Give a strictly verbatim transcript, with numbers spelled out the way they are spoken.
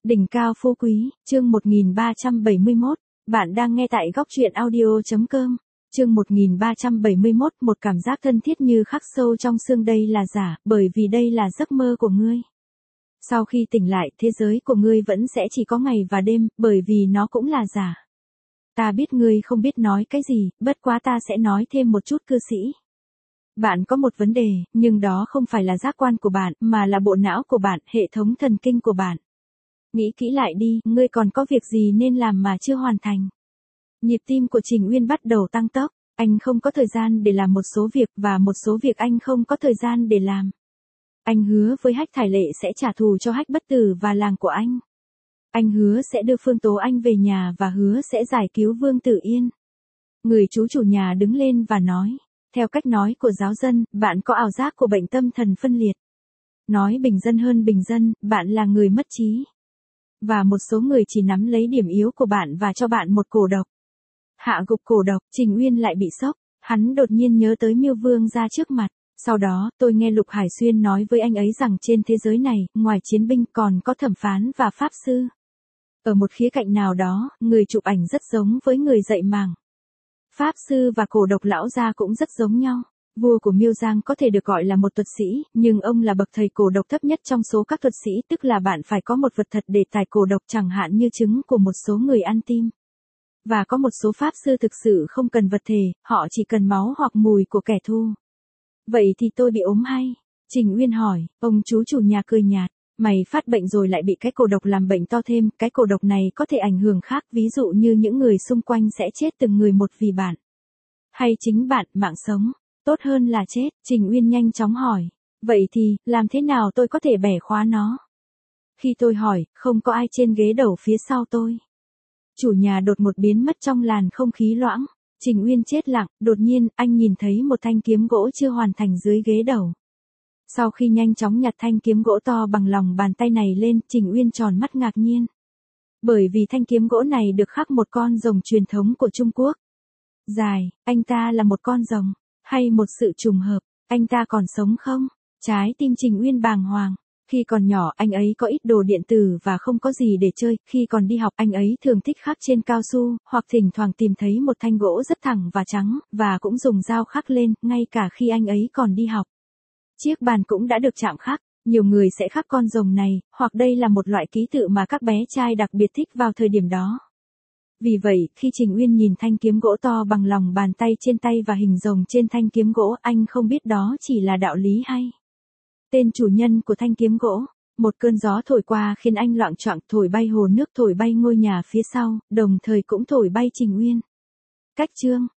Đỉnh cao phú quý, chương một nghìn ba trăm bảy mươi mốt, bạn đang nghe tại góc truyện audio.com. Chương một nghìn ba trăm bảy mươi mốt, một cảm giác thân thiết như khắc sâu trong xương đây là giả, bởi vì đây là giấc mơ của ngươi. Sau khi tỉnh lại, thế giới của ngươi vẫn sẽ chỉ có ngày và đêm, bởi vì nó cũng là giả. Ta biết ngươi không biết nói cái gì, bất quá ta sẽ nói thêm một chút cư sĩ. Bạn có một vấn đề, nhưng đó không phải là giác quan của bạn, mà là bộ não của bạn, hệ thống thần kinh của bạn. Nghĩ kỹ lại đi, ngươi còn có việc gì nên làm mà chưa hoàn thành. Nhịp tim của Trình Uyên bắt đầu tăng tốc, anh không có thời gian để làm một số việc và một số việc anh không có thời gian để làm. Anh hứa với Hách Thải Lệ sẽ trả thù cho Hách Bất Tử và làng của anh. Anh hứa sẽ đưa Phương Tố Anh về nhà và hứa sẽ giải cứu Vương Tử Yên. Người chú chủ nhà đứng lên và nói, theo cách nói của giáo dân, bạn có ảo giác của bệnh tâm thần phân liệt. Nói bình dân hơn bình dân, bạn là người mất trí. Và một số người chỉ nắm lấy điểm yếu của bạn và cho bạn một cổ độc. Hạ gục cổ độc, Trình Uyên lại bị sốc, hắn đột nhiên nhớ tới Miêu Vương ra trước mặt. Sau đó, tôi nghe Lục Hải Xuyên nói với anh ấy rằng trên thế giới này, ngoài chiến binh còn có thẩm phán và pháp sư. Ở một khía cạnh nào đó, người chụp ảnh rất giống với người dạy màng. Pháp sư và cổ độc lão gia cũng rất giống nhau. Vua của Miêu Giang có thể được gọi là một thuật sĩ, nhưng ông là bậc thầy cổ độc thấp nhất trong số các thuật sĩ, tức là bạn phải có một vật thật để tải cổ độc, chẳng hạn như trứng của một số người ăn tim. Và có một số pháp sư thực sự không cần vật thể, họ chỉ cần máu hoặc mùi của kẻ thù. Vậy thì tôi bị ốm hay? Trình Uyên hỏi, ông chú chủ nhà cười nhạt, mày phát bệnh rồi lại bị cái cổ độc làm bệnh to thêm, cái cổ độc này có thể ảnh hưởng khác, ví dụ như những người xung quanh sẽ chết từng người một vì bạn. Hay chính bạn, mạng sống. Tốt hơn là chết, Trình Uyên nhanh chóng hỏi. Vậy thì, làm thế nào tôi có thể bẻ khóa nó? Khi tôi hỏi, không có ai trên ghế đầu phía sau tôi. Chủ nhà đột ngột biến mất trong làn không khí loãng. Trình Uyên chết lặng, đột nhiên, anh nhìn thấy một thanh kiếm gỗ chưa hoàn thành dưới ghế đầu. Sau khi nhanh chóng nhặt thanh kiếm gỗ to bằng lòng bàn tay này lên, Trình Uyên tròn mắt ngạc nhiên. Bởi vì thanh kiếm gỗ này được khắc một con rồng truyền thống của Trung Quốc. Dài, anh ta là một con rồng. Hay một sự trùng hợp, anh ta còn sống không? Trái tim Trình Uyên bàng hoàng. Khi còn nhỏ anh ấy có ít đồ điện tử và không có gì để chơi, khi còn đi học anh ấy thường thích khắc trên cao su, hoặc thỉnh thoảng tìm thấy một thanh gỗ rất thẳng và trắng, và cũng dùng dao khắc lên, ngay cả khi anh ấy còn đi học. Chiếc bàn cũng đã được chạm khắc, nhiều người sẽ khắc con rồng này, hoặc đây là một loại ký tự mà các bé trai đặc biệt thích vào thời điểm đó. Vì vậy, khi Trình Uyên nhìn thanh kiếm gỗ to bằng lòng bàn tay trên tay và hình rồng trên thanh kiếm gỗ, anh không biết đó chỉ là đạo lý hay tên chủ nhân của thanh kiếm gỗ. Một cơn gió thổi qua khiến anh loạng choạng, thổi bay hồ nước, thổi bay ngôi nhà phía sau, đồng thời cũng thổi bay Trình Uyên. Cách chương